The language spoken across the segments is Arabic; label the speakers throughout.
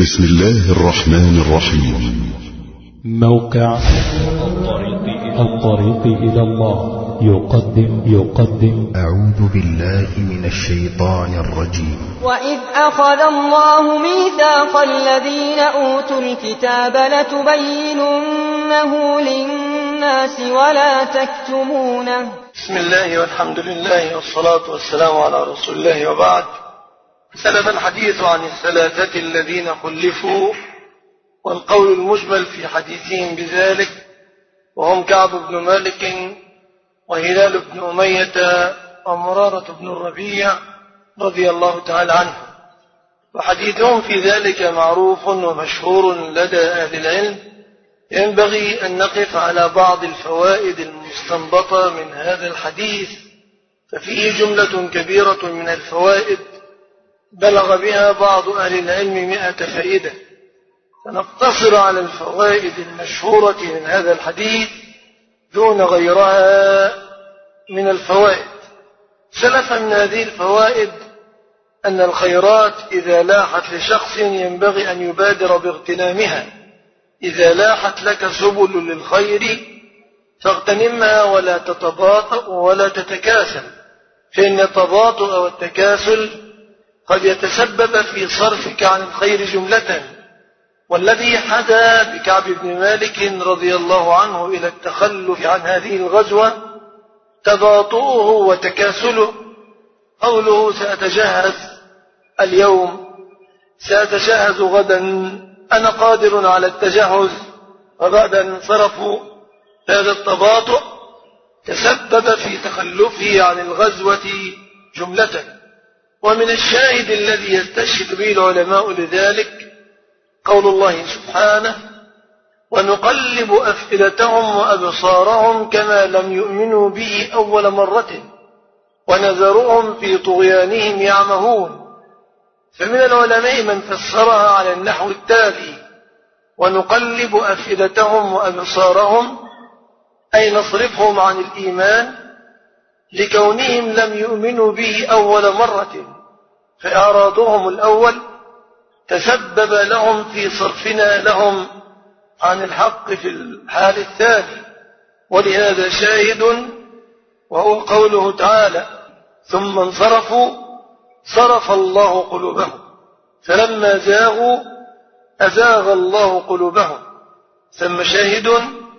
Speaker 1: بسم الله الرحمن الرحيم.
Speaker 2: موقع الطريق إلى الله يقدم
Speaker 3: أعوذ بالله من الشيطان الرجيم.
Speaker 4: وإذ أخذ الله ميثاق الذين أوتوا الكتاب لتبيننه للناس ولا تكتمونه.
Speaker 5: بسم الله والحمد لله والصلاة والسلام على رسول الله، وبعد. سلف الحديث عن الثلاثة الذين خلفوا، والقول المجمل في حديثهم بذلك وهم كعب بن مالك وهلال بن أمية ومرارة بن الربيع رضي الله تعالى عنه، وحديثهم في ذلك معروف ومشهور لدى أهل العلم. ينبغي أن نقف على بعض الفوائد المستنبطة من هذا الحديث، ففيه جملة كبيرة من الفوائد بلغ بها بعض أهل العلم 100 فائدة، فنقتصر على الفوائد المشهورة من هذا الحديث دون غيرها من الفوائد. سلف من هذه الفوائد أن الخيرات إذا لاحت لشخص ينبغي أن يبادر باغتنامها. إذا لاحت لك سبل للخير فاغتنمها ولا تتباطأ ولا تتكاسل، فإن التباطؤ والتكاسل قد يتسبب في صرفك عن الخير جملة. والذي حدا بكعب بن مالك رضي الله عنه إلى التخلف عن هذه الغزوة تباطؤه وتكاسله. قوله سأتجهز اليوم، سأتجهز غدا، أنا قادر على التجهز، وبعد أن انصرفوا هذا التباطؤ تسبب في تخلفه عن الغزوة جملة. ومن الشاهد الذي يستشهد به العلماء لذلك قول الله سبحانه: ونقلب أفئدتهم وأبصارهم كما لم يؤمنوا به أول مرة ونذرهم في طغيانهم يعمهون. فمن العلماء من فسرها على النحو التالي: ونقلب أفئدتهم وأبصارهم أي نصرفهم عن الإيمان لكونهم لم يؤمنوا به أول مرة، فإعراضهم الأول تسبب لهم في صرفنا لهم عن الحق في الحال الثاني. ولهذا شاهد وهو قوله تعالى: ثم انصرفوا صرف الله قلوبهم فلما زاغوا أزاغ الله قلوبهم. ثم شاهد: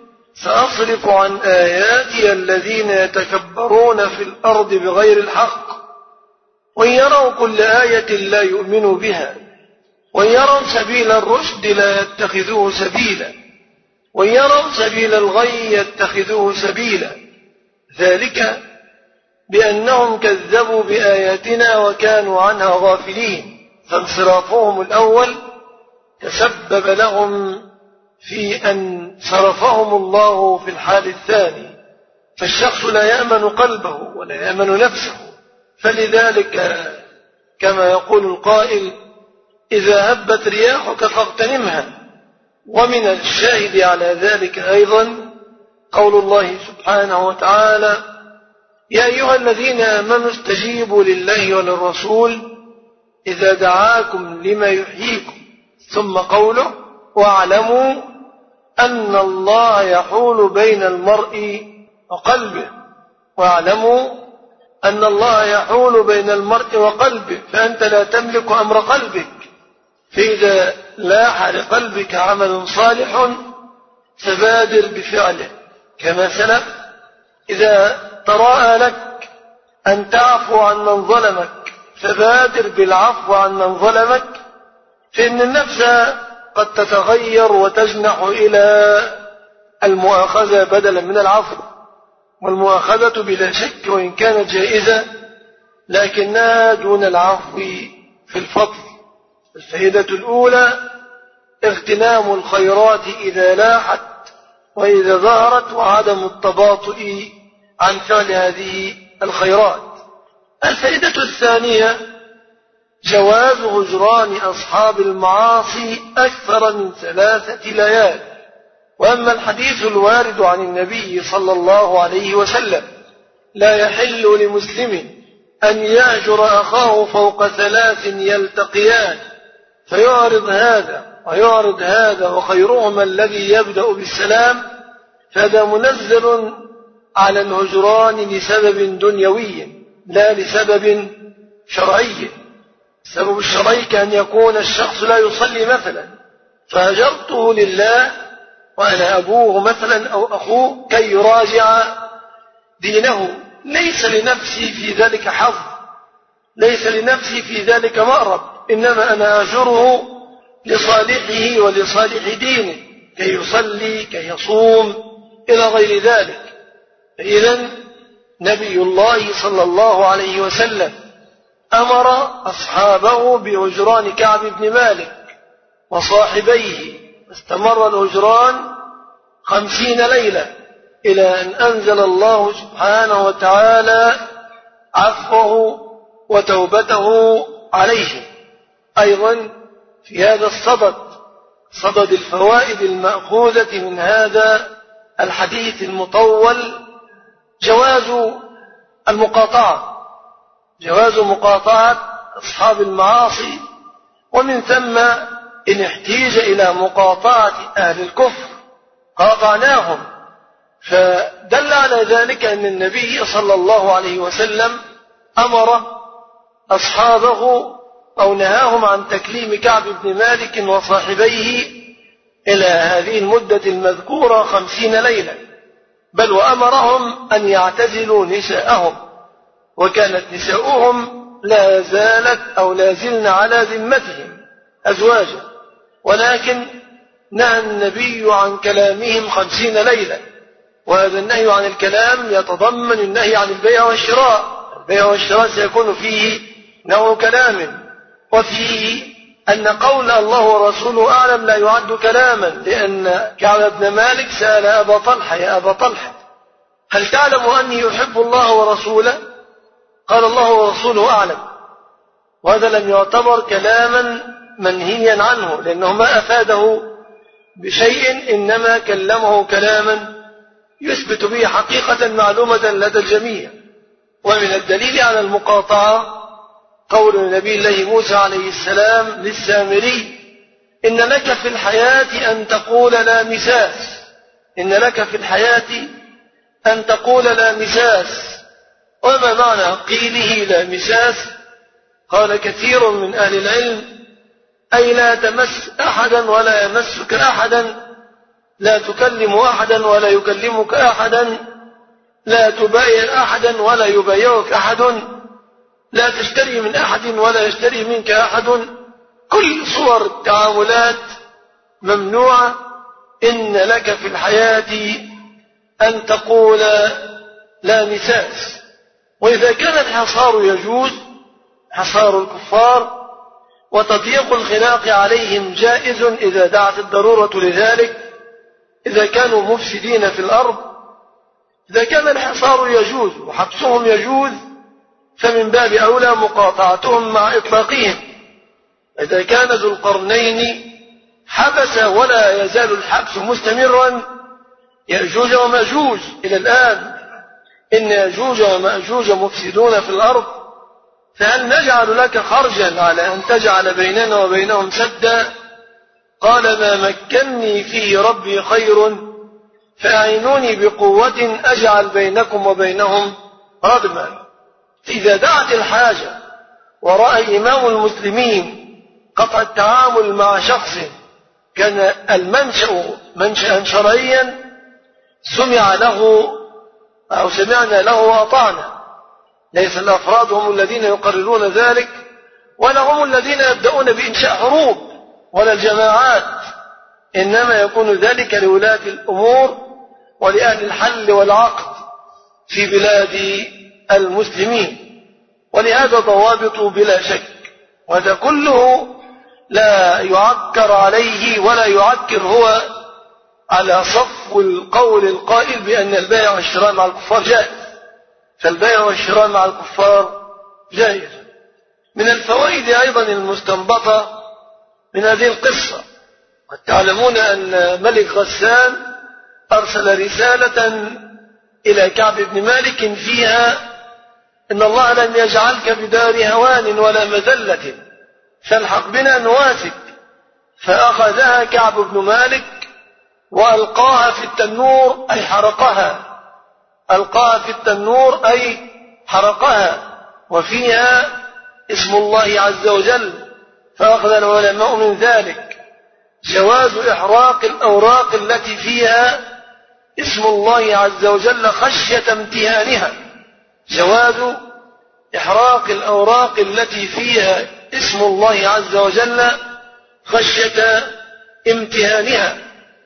Speaker 5: سأصرف عن آياتي الذين يتكبرون في الأرض بغير الحق وإن يروا كل آية لا يؤمنوا بها وإن يروا سبيل الرشد لا يتخذوه سبيلا وإن يروا سبيل الغي يتخذوه سبيلا، ذلك بأنهم كذبوا بآياتنا وكانوا عنها غافلين. فانصرافهم الأول تسبب لهم في أن صرفهم الله في الحال الثاني، فالشخص لا يأمن قلبه ولا يأمن نفسه. فلذلك كما يقول القائل: إذا هبت رياحك فاغتنمها. ومن الشاهد على ذلك أيضا قول الله سبحانه وتعالى: يا أيها الذين آمنوا استجيبوا لله وللرسول إذا دعاكم لما يحييكم. ثم قوله: واعلموا أن الله يحول بين المرء وقلبه. واعلموا أن الله يحول بين المرء وقلبه، فأنت لا تملك أمر قلبك، فإذا لاح لقلبك عمل صالح فبادر بفعله. كما سلف: إذا تراءى لك أن تعفو عن من ظلمك فبادر بالعفو عن من ظلمك، فإن النفس قد تتغير وتجنح إلى المؤاخذة بدلا من العفو. والمؤاخذة بلا شك وإن كانت جائزة لكنها دون العفو في الفضل. الفائدة الأولى: اغتنام الخيرات إذا لاحت وإذا ظهرت، وعدم التباطؤ عن فعل هذه الخيرات. الفائدة الثانية: جواز هجران أصحاب المعاصي أكثر من 3 ليال. وأما الحديث الوارد عن النبي صلى الله عليه وسلم: لا يحل لمسلم أن يهجر أخاه فوق 3 يلتقيان، فيعرض هذا ويعرض هذا وخيرهما الذي يبدأ بالسلام، فهذا منزل على الهجران لسبب دنيوي لا لسبب شرعي. السبب الشرعي كأن يكون الشخص لا يصلي مثلا فهجرته لله وأنا أبوه مثلا أو أخوه كي يراجع دينه، ليس لنفسي في ذلك حظ، ليس لنفسي في ذلك مأرب، إنما أنا أهجره لصالحه ولصالح دينه كي يصلي كي يصوم إلى غير ذلك. إذن نبي الله صلى الله عليه وسلم أمر أصحابه بهجران كعب بن مالك وصاحبيه، استمر الهجران 50 ليلة إلى أن أنزل الله سبحانه وتعالى عفوه وتوبته عليه. أيضا في هذا صدد الفوائد المأخوذة من هذا الحديث المطول جواز مقاطعة أصحاب المعاصي، ومن ثم إن احتيج إلى مقاطعة أهل الكفر قاطعناهم. فدل على ذلك أن النبي صلى الله عليه وسلم أمر أصحابه أو نهاهم عن تكليم كعب بن مالك وصاحبيه إلى هذه المدة المذكورة 50 ليلة، بل وأمرهم أن يعتزلوا نساءهم، وكانت نساؤهم لا زالت أو لا زلن على ذمتهم أزواجا، ولكن نهى النبي عن كلامهم 50 ليلة. وهذا النهي عن الكلام يتضمن النهي عن البيع والشراء. البيع والشراء سيكون فيه نوع كلام، وفيه أن قول الله ورسوله أعلم لا يعد كلاما، لأن كعب بن مالك سأل أبا طلحة يا أبا طلحة هل تعلم أني يحب الله ورسوله؟ قال الله ورسوله أعلم. وهذا لم يعتبر كلاما منهيا عنه، لأنه ما أفاده بشيء، إنما كلمه كلاما يثبت به حقيقة معلومة لدى الجميع. ومن الدليل على المقاطعة قول نبي الله موسى عليه السلام للسامري إن لك في الحياة أن تقول لا مساس، إن لك في الحياة أن تقول لا مساس. وما معنى قيله لا مساس؟ قال كثير من أهل العلم أي لا تمس أحدا ولا يمسك أحدا، لا تكلم أحدا ولا يكلمك أحدا، لا تبايع أحدا ولا يبايعك أحد، لا تشتري من أحد ولا يشتري منك أحد. كل صور التعاملات ممنوعة. إن لك في الحياة أن تقول لا مساس. وإذا كان الحصار يجوز، حصار الكفار وتضييق الخلاق عليهم جائز إذا دعت الضرورة لذلك، إذا كانوا مفسدين في الأرض، إذا كان الحصار يجوز وحبسهم يجوز، فمن باب أولى مقاطعتهم مع إطلاقهم. إذا كان ذو القرنين حبس ولا يزال الحبس مستمرا يأجوج ومأجوج إلى الآن، إن يأجوج ومأجوج مفسدون في الأرض، فهل نجعل لك خرجا على أن تجعل بيننا وبينهم سدا؟ قال ما مكنني فيه ربي خير فأعينوني بقوة أجعل بينكم وبينهم ردما. إذا دعت الحاجة ورأى إمام المسلمين قطع التعامل مع شخص كان المنشأ منشأ شرعيا سمع له أو سمعنا له وأطعنا. ليس الأفراد هم الذين يقررون ذلك، ولا هم الذين يبدأون بإنشاء حروب، ولا الجماعات، إنما يكون ذلك لولاة الأمور ولأهل الحل والعقد في بلاد المسلمين. ولهذا ضوابط بلا شك، وهذا كله لا يعكر عليه ولا يعكر هو على صف القول القائل بأن البيع والشراء مع الكفار جائز، فالبيع والشراء مع الكفار جائز. من الفوائد أيضا المستنبطة من هذه القصة، قد تعلمون أن ملك غسان أرسل رسالة إلى كعب بن مالك فيها إن الله لم يجعلك بدار هوان ولا مذلة، فالحق بنا نواسك فأخذها كعب بن مالك وألقاها في التنور أي حرقها، ألقاها في التنور أي حرقها، وفيها اسم الله عز وجل. فأخذ العلماء من ذلك جواز إحراق الأوراق التي فيها اسم الله عز وجل خشية امتهانها، جواز إحراق الأوراق التي فيها اسم الله عز وجل خشية امتهانها.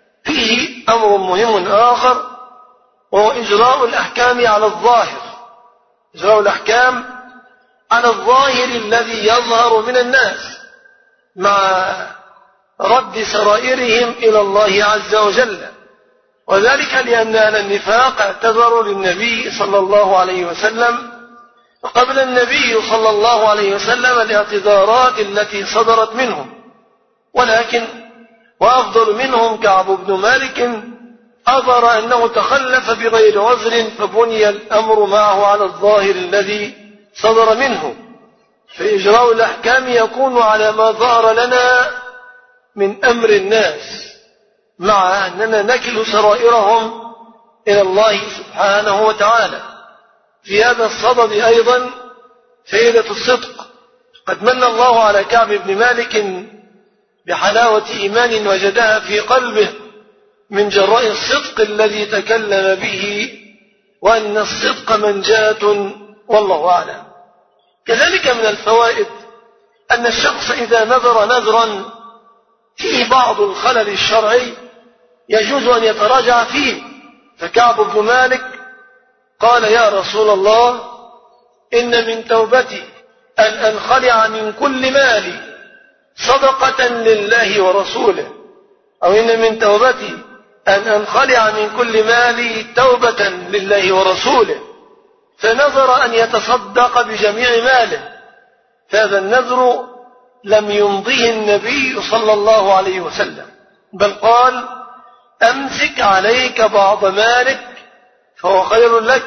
Speaker 5: فيه أمر مهم آخر، وهو إجراء الأحكام على الظاهر، إجراء الأحكام على الظاهر الذي يظهر من الناس مع رد سرائرهم إلى الله عز وجل، وذلك لأن أهل النفاق اعتذروا للنبي صلى الله عليه وسلم، وقبل النبي صلى الله عليه وسلم الاعتذارات التي صدرت منهم، ولكن وأفضل منهم كعب بن مالك أظهر أنه تخلف بغير عذر، فبني الأمر معه على الظاهر الذي صدر منه. فإجراء الأحكام يكون على ما ظهر لنا من أمر الناس، مع أننا نكل سرائرهم إلى الله سبحانه وتعالى. في هذا الصدد أيضا فائدة الصدق. قد من الله على كعب بن مالك بحلاوة إيمان وجدها في قلبه من جراء الصدق الذي تكلم به، وأن الصدق منجاة، والله أعلم. كذلك من الفوائد أن الشخص إذا نذر نذرا فيه بعض الخلل الشرعي يجوز أن يتراجع فيه. فكعب بن مالك قال: يا رسول الله، إن من توبتي أن أنخلع من كل مالي صدقة لله ورسوله، أو إن من توبتي أن أنخلع من كل مالي توبة لله ورسوله. فنذر أن يتصدق بجميع ماله، فهذا النذر لم يمضيه النبي صلى الله عليه وسلم، بل قال: أمسك عليك بعض مالك فهو خير لك.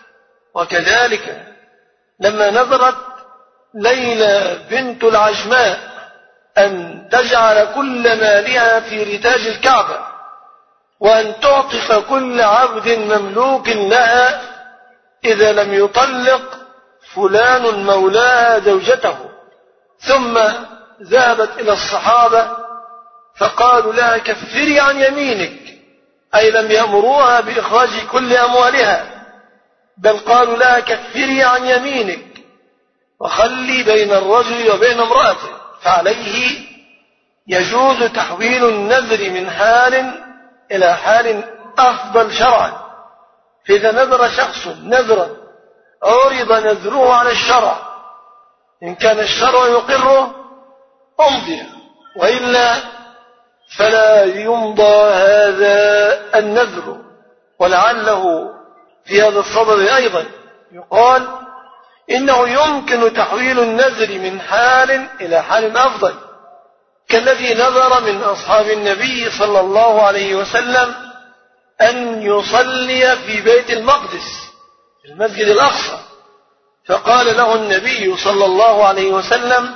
Speaker 5: وكذلك لما نذرت ليلى بنت العجماء أن تجعل كل مالها في رتاج الكعبة، وأن تعطف كل عبد مملوك لها إذا لم يطلق فلان مولاها زوجته، ثم ذهبت إلى الصحابة فقالوا لها: كفري عن يمينك، أي لم يأمروها بإخراج كل أموالها، بل قالوا لها: كفري عن يمينك وخلي بين الرجل وبين امرأته. فعليه يجوز تحويل النذر من حال إلى حال أفضل شرعا. فإذا نذر شخص نذرا عرض نذره على الشرع، إن كان الشرع يقره أمضي، وإلا فلا يمضى هذا النذر. ولعله في هذا الصدد أيضا يقال إنه يمكن تحويل النذر من حال إلى حال أفضل، كالذي نذر من أصحاب النبي صلى الله عليه وسلم أن يصلي في بيت المقدس في المسجد الأقصى، فقال له النبي صلى الله عليه وسلم: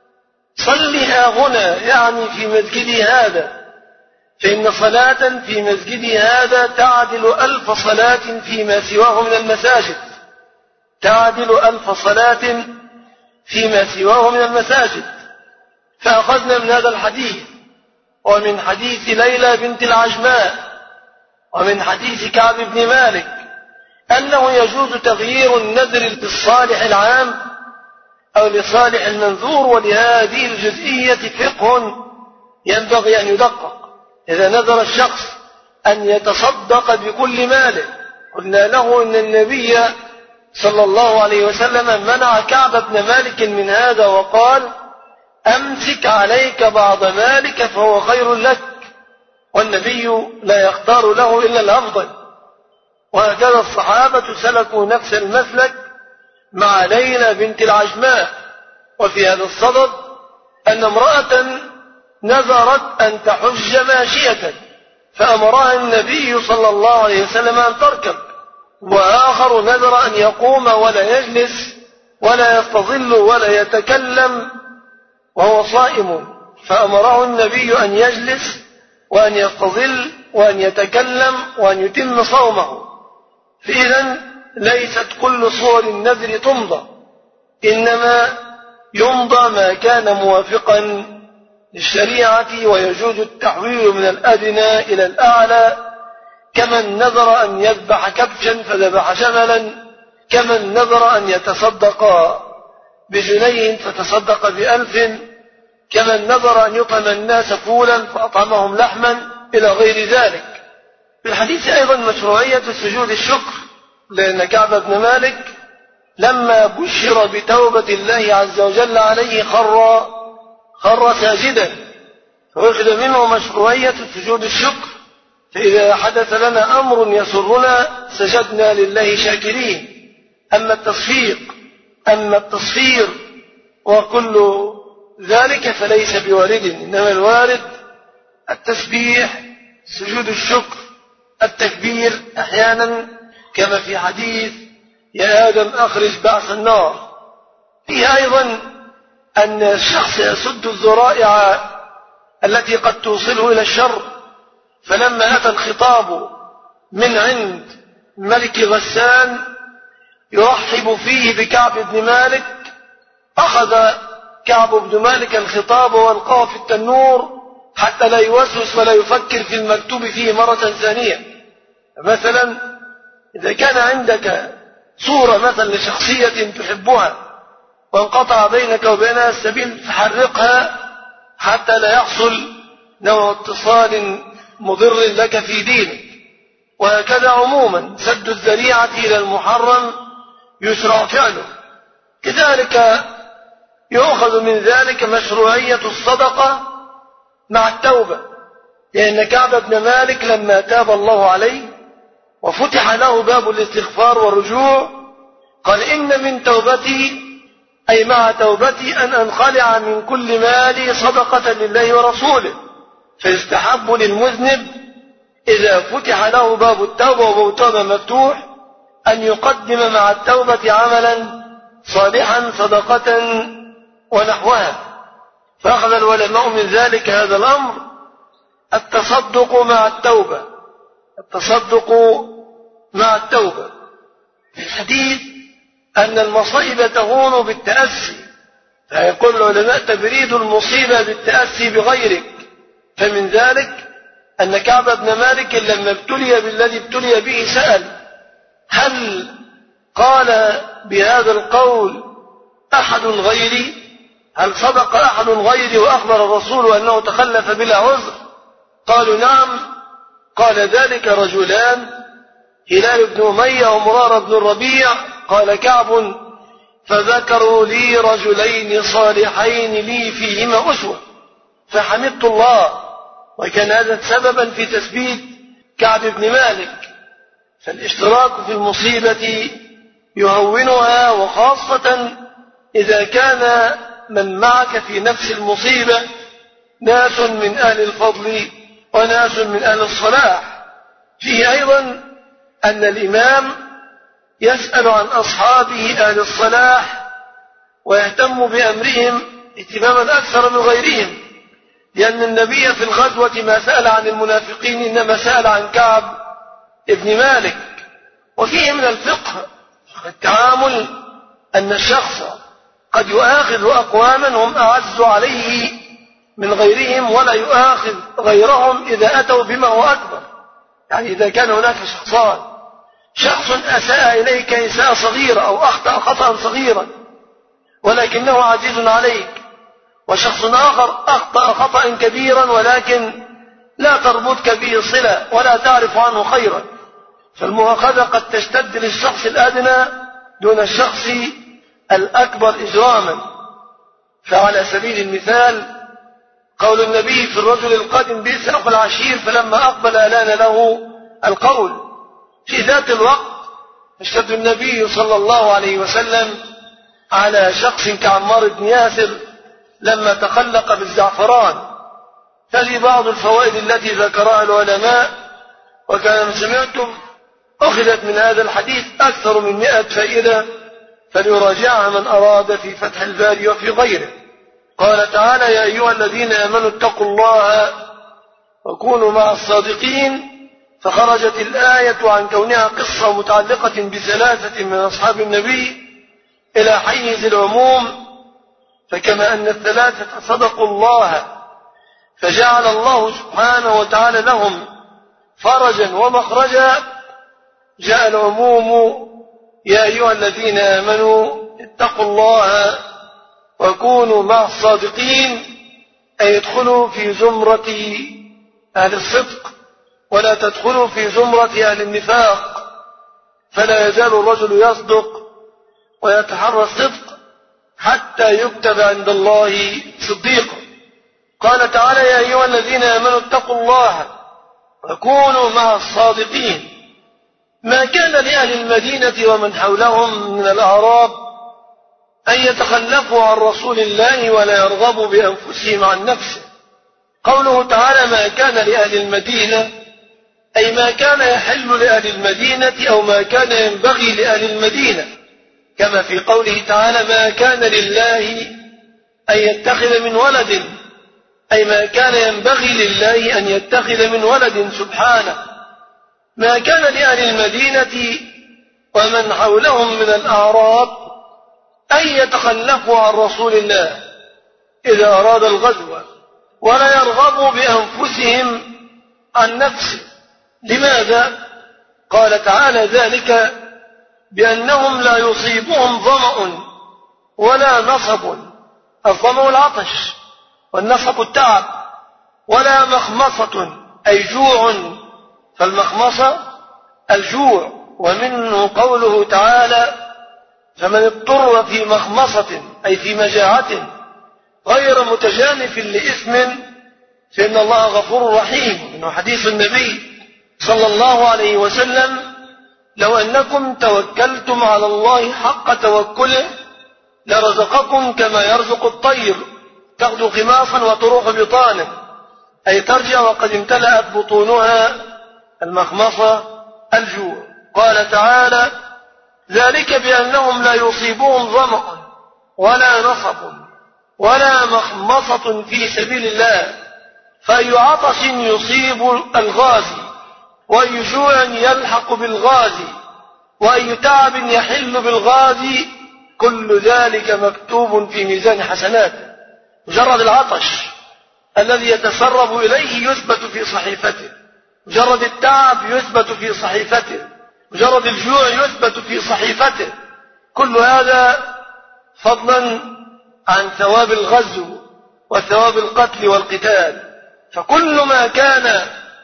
Speaker 5: صلها هنا، يعني في مسجدي هذا، فإن صلاة في مسجدي هذا تعدل 1000 صلاة فيما سواه من المساجد، تعدل 1000 صلاة فيما سواه من المساجد. فأخذنا من هذا الحديث ومن حديث ليلى بنت العجماء ومن حديث كعب بن مالك أنه يجوز تغيير النذر للصالح العام أو لصالح المنذور. ولهذه الجزئية فقه ينبغي أن يدقق. إذا نذر الشخص أن يتصدق بكل ماله، قلنا له إن النبي صلى الله عليه وسلم منع كعب بن مالك من هذا وقال: أمسك عليك بعض مالك فهو خير لك، والنبي لا يختار له إلا الأفضل. وهكذا الصحابة سلكوا نفس المسلك مع ليلى بنت العجماء. وفي هذا الصدد أن امرأة نذرت أن تحج ماشية، فأمرها النبي صلى الله عليه وسلم أن تركب، وآخر نذر أن يقوم ولا يجلس ولا يستظل ولا يتكلم وهو صائم، فأمره النبي أن يجلس وأن يستظل وأن يتكلم وأن يتم صومه. فإذا ليست كل صور النذر تمضى، إنما يمضى ما كان موافقا للشريعة، ويجوز التحويل من الأدنى إلى الأعلى، كمن نذر أن يذبح كبشا فذبح شملا، كمن نذر أن يتصدق ب2 فتصدق ب1000، كمن نذر أن يطعم الناس فولا فأطعمهم لحما، إلى غير ذلك. في الحديث أيضا مشروعية سجود الشكر، لأن كعب بن مالك لما بشر بتوبة الله عز وجل عليه خر ساجدا، فأخذ منه مشروعية سجود الشكر. فإذا حدث لنا أمر يسرنا سجدنا لله شاكرين. أما التصفير وكل ذلك فليس بوارد، إنما الوارد التسبيح، سجود الشكر، التكبير أحيانا، كما في حديث يا آدم أخرج بعث النار. فيه أيضا أن الشخص يسد الذرائع التي قد توصله إلى الشر. فلما أتى الخطاب من عند ملك غسان يرحب فيه بكعب بن مالك، أخذ كعب بن مالك الخطاب والقاه في التنور حتى لا يوسوس ولا يفكر في المكتوب فيه مرة ثانية. مثلا إذا كان عندك صورة مثلا لشخصية تحبها وانقطع بينك وبينها السبيل، فحرقها حتى لا يحصل نوع اتصال مضر لك في دينك. وهكذا عموما سد الذريعة إلى المحرم يشرع فعله. كذلك يؤخذ من ذلك مشروعية الصدقة مع التوبة، لأن كعب بن مالك لما تاب الله عليه وفتح له باب الاستغفار والرجوع قال إن من توبتي أي مع توبتي أن أنخلع من كل مالي صدقة لله ورسوله. فيستحب للمذنب إذا فتح له باب التوبة وباب التوبة مفتوح أن يقدم مع التوبة عملا صالحا، صدقة ونحوها. فأخذ العلماء من ذلك هذا الأمر التصدق مع التوبة، التصدق مع التوبة. في الحديث أن المصائب تهون بالتأسي، فيقول العلماء تبريد المصيبة بالتأسي بغيرك. فمن ذلك أن كعب بن مالك لما ابتلي بالذي ابتلي به سأل هل قال بهذا القول أحد غيري؟ هل صدق أحد غيري وأخبر الرسول أنه تخلف بلا عذر؟ قالوا نعم. قال ذلك رجلان هلال بن أمية ومرارة بن الربيع. قال كعب فذكروا لي رجلين صالحين لي فيهما أسوة، فحمدت الله، وكان هذا سببا في تثبيت كعب بن مالك. فالاشتراك في المصيبة يهونها، وخاصة إذا كان من معك في نفس المصيبة ناس من أهل الفضل وناس من أهل الصلاح. فيه أيضا أن الإمام يسأل عن أصحابه أهل الصلاح ويهتم بأمرهم اهتماما أكثر من غيرهم، لأن النبي في الغزوة ما سأل عن المنافقين إنما سأل عن كعب ابن مالك. وفيه من الفقه التعامل أن الشخص قد يؤاخذ أقواما هم أعز عليه من غيرهم ولا يؤاخذ غيرهم إذا أتوا بما هو أكبر. يعني إذا كان هناك شخصان، شخص أساء إليك إساءة صغيرة أو أخطأ خطأ صغيرا ولكنه عزيز عليك، وشخص آخر أخطأ خطأ كبيرا ولكن لا تربطك به صلة ولا تعرف عنه خيرا، فالمؤاخذة قد تشتد للشخص الأدنى دون الشخص الأكبر إجراما. فعلى سبيل المثال قول النبي في الرجل القادم بئس أخو العشير فلما أقبل ألان له القول. في ذات الوقت اشتد النبي صلى الله عليه وسلم على شخص كعمار بن ياسر لما تخلق بالزعفران. فلي بعض الفوائد التي ذكرها العلماء، وكان سمعتم أخذت من هذا الحديث أكثر من 100 فائدة، فليراجعها من أراد في فتح الباري وفي غيره. قال تعالى يا أيها الذين آمنوا اتقوا الله وكونوا مع الصادقين، فخرجت الآية عن كونها قصة متعلقة بثلاثة من أصحاب النبي إلى حيز العموم، فكما أن الثلاثة صدقوا الله فجعل الله سبحانه وتعالى لهم فرجا ومخرجا، جاء العموم يا أيها الذين آمنوا اتقوا الله وكونوا مع الصادقين، أي يدخلوا في زمرة أهل الصدق ولا تدخلوا في زمرة أهل النفاق، فلا يزال الرجل يصدق ويتحرى الصدق حتى يكتب عند الله صديقا. قال تعالى يا أيها الذين آمنوا اتقوا الله وكونوا مع الصادقين. ما كان لأهل المدينة ومن حولهم من الأعراب أن يتخلفوا عن رسول الله ولا يرغبوا بأنفسهم عن نفسه. قوله تعالى ما كان لأهل المدينة، أي ما كان يحل لأهل المدينة أو ما كان ينبغي لأهل المدينة، كما في قوله تعالى ما كان لله أن يتخذ من ولد، أي ما كان ينبغي لله أن يتخذ من ولد سبحانه. ما كان لأهل المدينة ومن حولهم من الأعراب أن يتخلفوا عن رسول الله إذا أراد الغزو ولا يرغبوا بأنفسهم عن نفسه. لماذا؟ قال تعالى ذلك بأنهم لا يصيبهم ظمأ ولا نصب، الظمأ العطش والنصب التعب، ولا مخمصة أي جوع، فالمخمصة الجوع. ومنه قوله تعالى فمن اضطر في مخمصة أي في مجاعة غير متجانف لإثم فإن الله غفور رحيم. إنه حديث النبي صلى الله عليه وسلم لو أنكم توكلتم على الله حق توكله لرزقكم كما يرزق الطير تغدو خماصا وتروح بطانا، أي ترجع وقد امتلأت بطونها المخمصة الجوع. قال تعالى ذلك بأنهم لا يصيبهم ظمأ ولا نصب ولا مخمصة في سبيل الله، فأي عطش يصيب الغازي وأي جوع يلحق بالغازي وأي تعب يحل بالغازي كل ذلك مكتوب في ميزان حسناته. مجرد العطش الذي يتسرب إليه يثبت في صحيفته، مجرد التعب يثبت في صحيفته، مجرد الجوع يثبت في صحيفته، كل هذا فضلا عن ثواب الغزو وثواب القتل والقتال. فكل ما كان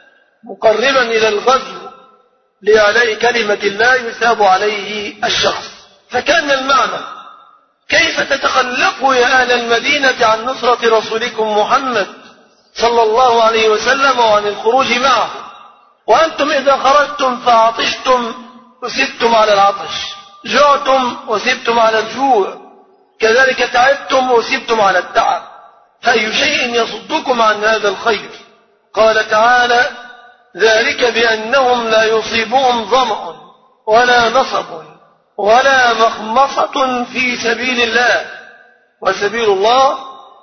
Speaker 5: مقربا إلى الغزو لإعلاء كلمة الله يثاب عليه الشخص. فكان المعنى كيف تتخلفوا يا أهل المدينة عن نصرة رسولكم محمد صلى الله عليه وسلم وعن الخروج معه، وأنتم إذا خرجتم فعطشتم وسبتم على العطش، جعتم وسبتم على الجوع، كذلك تعبتم وسبتم على التعب، فأي شيء يصدكم عن هذا الخير؟ قال تعالى ذلك بأنهم لا يصيبهم ظمأ ولا نصب ولا مخمصة في سبيل الله، وسبيل الله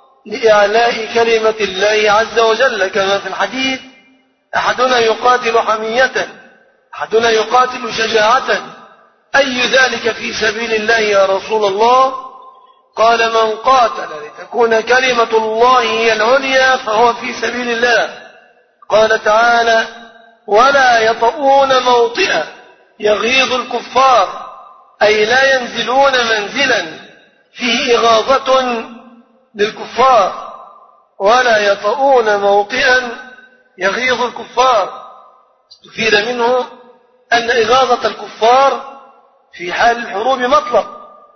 Speaker 5: لإعلاء كلمة الله عز وجل، كما في الحديث أحدنا يقاتل حمية، أحدنا يقاتل شجاعة، أي ذلك في سبيل الله يا رسول الله؟ قال من قاتل لتكون كلمة الله هي العليا فهو في سبيل الله. قال تعالى ولا يطؤون موطئا يغيظ الكفار، أي لا ينزلون منزلا فيه إغاظة للكفار، ولا يطؤون موطئا يغيظ الكفار. استفيد منه أن إغاظة الكفار في حال الحروب مطلب،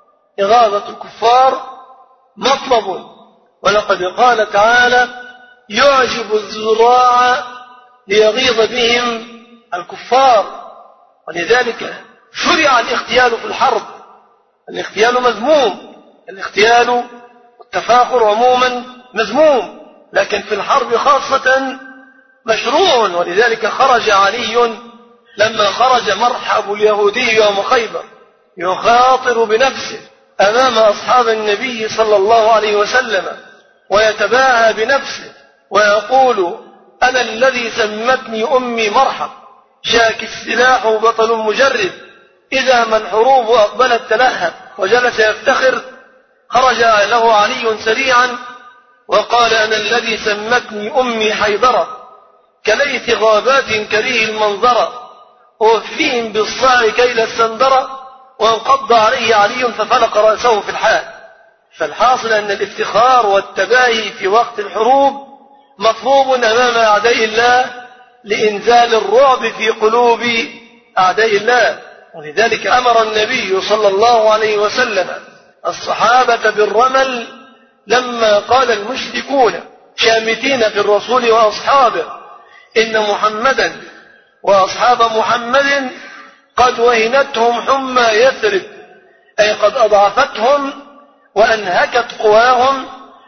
Speaker 5: إغاظة الكفار مطلب. ولقد قال تعالى يعجب الزراع ليغيظ بهم الكفار، ولذلك شرع الاغتيال في الحرب. الاغتيال مذموم، الاغتيال والتفاخر عموما مذموم، لكن في الحرب خاصة مشروع. ولذلك خرج علي لما خرج مرحب اليهودي يوم خيبر يخاطر بنفسه أمام أصحاب النبي صلى الله عليه وسلم ويتباهى بنفسه ويقول أنا الذي سمتني أمي مرحب، شاك السلاح بطل مجرد، إذا ما الحروب أقبلت تلهب، وجلس يفتخر. خرج له علي سريعا وقال أنا الذي سمتني أمي حيدرة، كليث غابات كريه المنظرة، وفيهم بالصاع كيل السندرة، وانقض عليه علي ففلق رأسه في الحال. فالحاصل أن الافتخار والتباهي في وقت الحروب مطلوب أمام أعداء الله لإنزال الرعب في قلوب أعداء الله. ولذلك أمر النبي صلى الله عليه وسلم الصحابة بالرمل لما قال المشركون شامتين في الرسول وأصحابه إن محمدا وأصحاب محمد قد وهنتهم حمى يثرب، أي قد أضعفتهم وأنهكت قواهم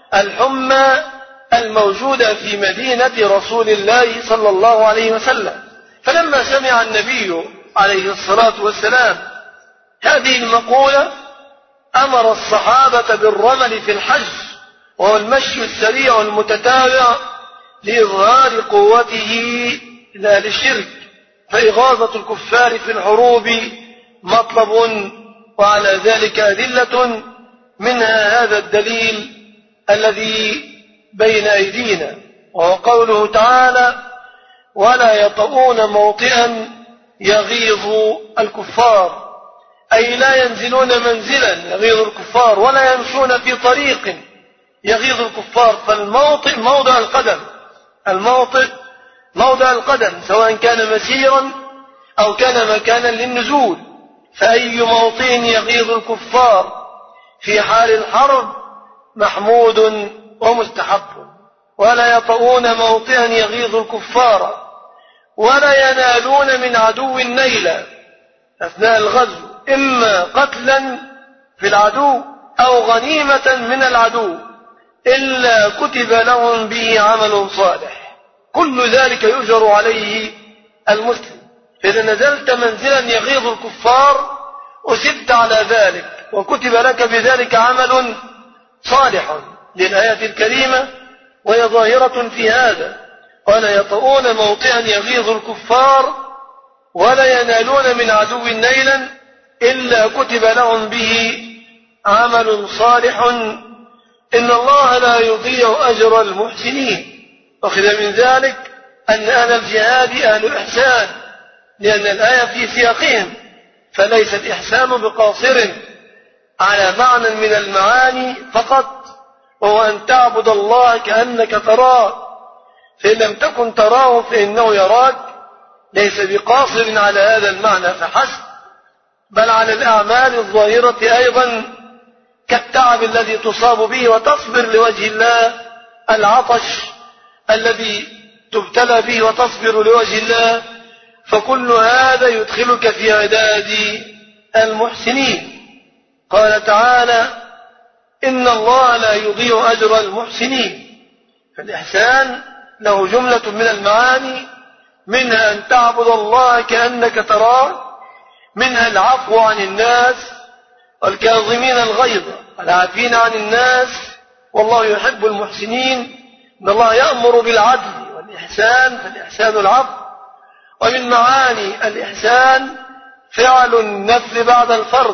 Speaker 5: الحمى الموجودة في مدينة رسول الله صلى الله عليه وسلم. فلما سمع النبي عليه الصلاة والسلام هذه المقولة أمر الصحابة بالرمل في الحج، وهو المشي السريع المتتابع لإظهار قوته لا للشرك، فإغاظة الكفار في الحروب مطلب، وعلى ذلك أدلة، منها هذا الدليل الذي بين أيدينا، وهو قوله تعالى ولا يطؤون موطئا يغيظ الكفار، أي لا ينزلون منزلا يغيظ الكفار، ولا يمشون في طريق يغيظ الكفار. فالموطئ موضع القدم، الموطئ موضع القدم، سواء كان مسيرا أو كان مكانا للنزول، فأي موطئ يغيظ الكفار في حال الحرب محمود ومستحب. ولا يطؤون موطئا يغيظ الكفار ولا ينالون من عدو نيلا أثناء الغزو، إما قتلا في العدو أو غنيمة من العدو، إلا كتب لهم به عمل صالح، كل ذلك يؤجر عليه المسلم. فإذا نزلت منزلا يغيظ الكفار أسبت على ذلك وكتب لك بذلك عمل صالح للآية الكريمة، وهي ظاهرة في هذا. ولا يطؤون موطئا يغيظ الكفار ولا ينالون من عدو نيلا إلا كتب لهم به عمل صالح إن الله لا يضيع أجر المحسنين. أخذ من ذلك أن أهل الجهاد أهل إحسان، لأن الآية في سياقهم، فليس الإحسان بقاصر على معنى من المعاني فقط، وهو أن تعبد الله كأنك تراه، فإن لم تكن تراه فإنه يراك، ليس بقاصر على هذا المعنى فحسب، بل على الأعمال الظاهرة أيضا، كالتعب الذي تصاب به وتصبر لوجه الله، العطش الذي تبتلى به وتصبر لوجه الله، فكل هذا يدخلك في عداد المحسنين. قال تعالى إن الله لا يضيع أجر المحسنين. فالإحسان له جملة من المعاني، منها أن تعبد الله كأنك تراه، منها العفو عن الناس والكاظمين الغيظ والعافين عن الناس والله يحب المحسنين. إن الله يأمر بالعدل والإحسان، فالإحسان العفو. ومن معاني الإحسان فعل النفل بعد الفرض،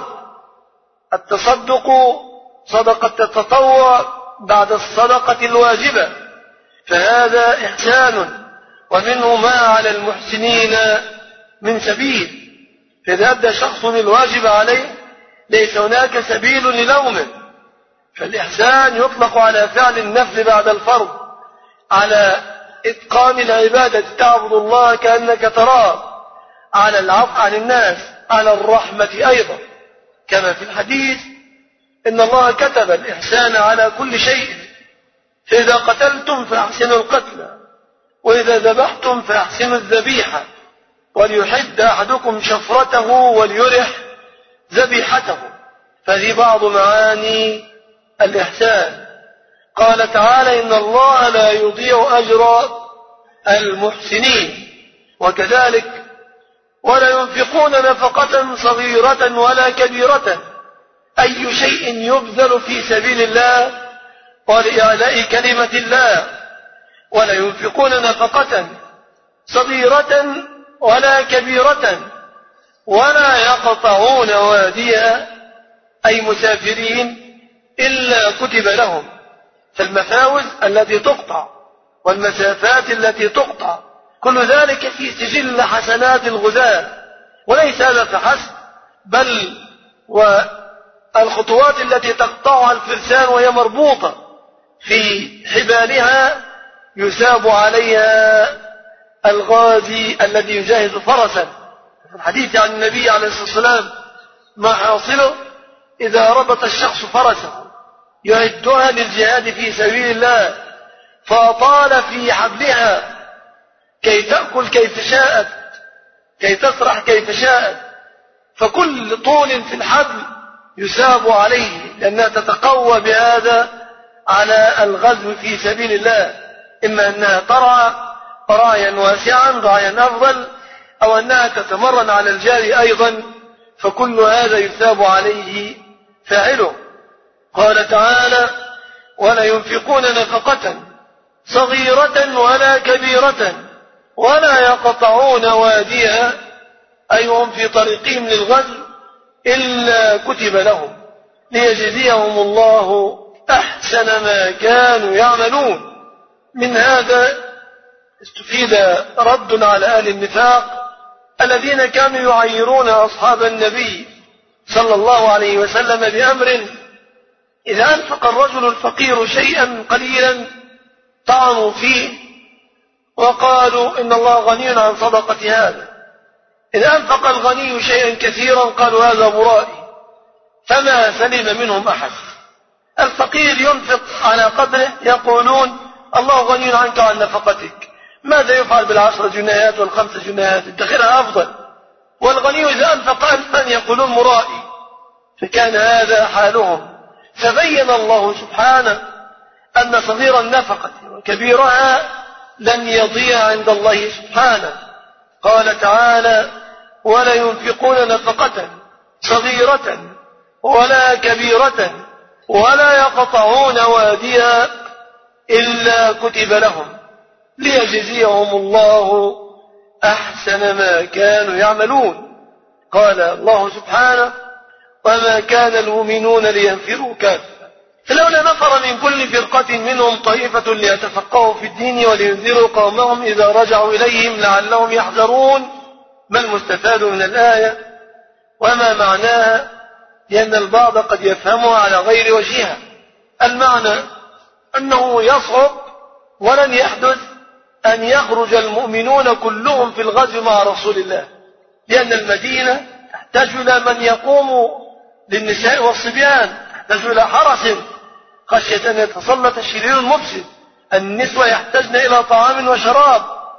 Speaker 5: التصدق صدقة التطوع بعد الصدقة الواجبة، فهذا إحسان، ومنه ما على المحسنين من سبيل. فإذا أدى شخص الواجب عليه ليس هناك سبيل للومه. فالإحسان يطلق على فعل النفل بعد الفرض، على إتقان العبادة، تعبد الله كأنك تراه، على العفو عن الناس، على الرحمة أيضا، كما في الحديث إن الله كتب الإحسان على كل شيء، فإذا قتلتم فأحسنوا القتل، وإذا ذبحتم فأحسنوا الذبيحة، وليحد أحدكم شفرته وليرح ذبيحته. فهذه بعض معاني الإحسان. قال تعالى إن الله لا يضيع أجر المحسنين. وكذلك ولا ينفقون نفقة صغيرة ولا كبيرة، أي شيء يبذل في سبيل الله ولإعلاء كلمة الله، ولا ينفقون نفقة صغيرة ولا كبيرة ولا يقطعون واديا أي مسافرين إلا كتب لهم. فالمفاوز التي تقطع والمسافات التي تقطع كل ذلك في سجل حسنات الغزاة. وليس هذا فحسب، بل والخطوات التي تقطعها الفرسان وهي مربوطة في حبالها يثاب عليها الغازي الذي يجاهد فرسا. في الحديث عن النبي عليه الصلاة والسلام ما حاصله إذا ربط الشخص فرسه يعدها للجهاد في سبيل الله فأطال في حبلها كي تأكل كيف شاءت، كي تسرح كيف شاءت، فكل طول في الحبل يثاب عليه، لأنها تتقوى بهذا على الغزو في سبيل الله، إما أنها ترعى رعيا واسعا رعيا أفضل، أو أنها تتمرن على الجاري أيضا، فكل هذا يثاب عليه فاعله. قال تعالى: ولا ينفقون نفقة صغيرة ولا كبيرة ولا يقطعون واديا أي هم في طريقهم للغزو إلا كتب لهم ليجزيهم الله أحسن ما كانوا يعملون. من هذا استفيد رد على أهل النفاق الذين كانوا يعيرون أصحاب النبي صلى الله عليه وسلم بأمر إذا أنفق الرجل الفقير شيئا قليلا طعنوا فيه وقالوا إن الله غني عن صدقة هذا، إذا أنفق الغني شيئا كثيرا قالوا هذا مرائي، فما سلم منهم أحد. الفقير ينفق على قدره يقولون الله غني عنك عن نفقتك، ماذا يفعل بالعشر جنيهات والخمس جنيهات؟ ادخرها أفضل. والغني إذا أنفق ألفا يقولون مرائي. فكان هذا حالهم، فبين الله سبحانه أن صغير النفقة وكبيرها لن يضيع عند الله سبحانه. قال تعالى: ولا ينفقون نفقة صغيرة ولا كبيرة ولا يقطعون واديا إلا كتب لهم ليجزيهم الله أحسن ما كانوا يعملون. قال الله سبحانه: وما كان المؤمنون لينفروا كافة فلولا نفر من كل فرقة منهم طائفة ليتفقهوا في الدين ولينذروا قومهم إذا رجعوا إليهم لعلهم يحذرون. ما المستفاد من الآية وما معناها؟ لأن البعض قد يفهمها على غير وجهها. المعنى أنه يصعب ولن يحدث أن يخرج المؤمنون كلهم في الغزو مع رسول الله، لأن المدينة تحتاج إلى من يقوم للنساء والصبيان، تحتاج إلى حرس خشية أن يتسلط الشرير المفسد. النسوة يحتاجن إلى طعام وشراب،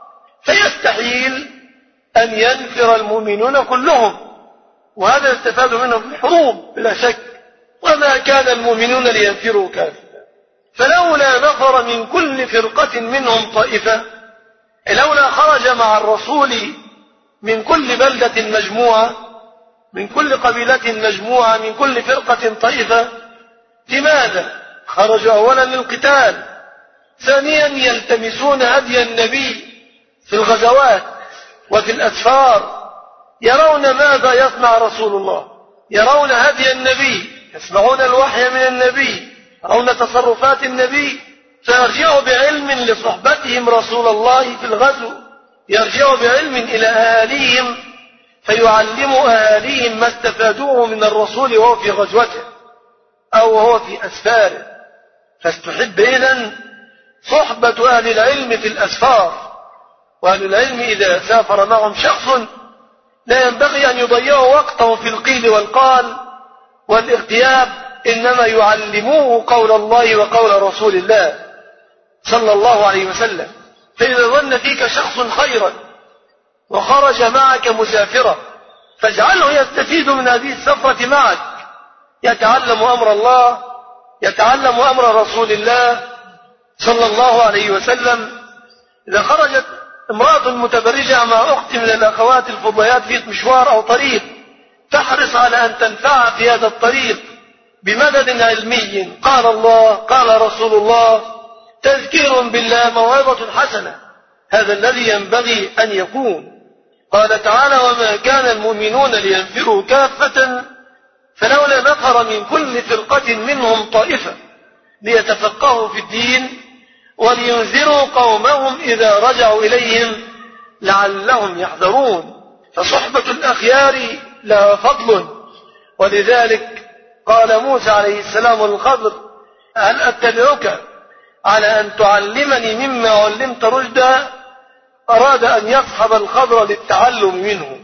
Speaker 5: فيستحيل أن ينفر المؤمنون كلهم، وهذا يستفاد منه في الحروب بلا شك. وما كان المؤمنون لينفروا كافة فلولا نفر من كل فرقة منهم طائفة، لولا خرج مع الرسول من كل بلدة مجموعة، من كل قبيلة مجموعة، من كل فرقة طائفة. لماذا؟ خرجوا أولا للقتال، ثانيا يلتمسون هدي النبي في الغزوات وفي الأسفار، يرون ماذا يصنع رسول الله، يرون هدي النبي، يسمعون الوحي من النبي، يرون تصرفات النبي، فيرجعوا بعلم لصحبتهم رسول الله في الغزو، يرجعوا بعلم إلى أهاليهم فيعلموا أهاليهم ما استفادوه من الرسول وهو في غزوته أو وهو في أسفاره. فاستحب إذن صحبة أهل العلم في الأسفار. وأهل العلم إذا سافر معهم شخص لا ينبغي أن يضيعوا وقته في القيل والقال والاغتياب، إنما يعلموه قول الله وقول رسول الله صلى الله عليه وسلم. فإذا ظن فيك شخص خيرا وخرج معك مسافرا فاجعله يستفيد من هذه السفرة معك، يتعلم أمر الله، يتعلم أمر رسول الله صلى الله عليه وسلم. إذا خرجت امرأة متبرجة مع أخت من الأخوات الفضيات في مشوار أو طريق، تحرص على أن تنفع في هذا الطريق بمدد علمي، قال الله قال رسول الله، تذكير بالله، موعظة حسنة، هذا الذي ينبغي أن يكون. قال تعالى: وما كان المؤمنون لينفروا كافة فلولا نفر من كل فرقة منهم طائفة ليتفقهوا في الدين ولينذروا قومهم إذا رجعوا إليهم لعلهم يحذرون. فصحبة الأخيار لها فضل، ولذلك قال موسى عليه السلام للخضر: هل أتبعك على أن تعلمني مما علمت رشدا؟ أراد أن يصحب الخضر للتعلم منه.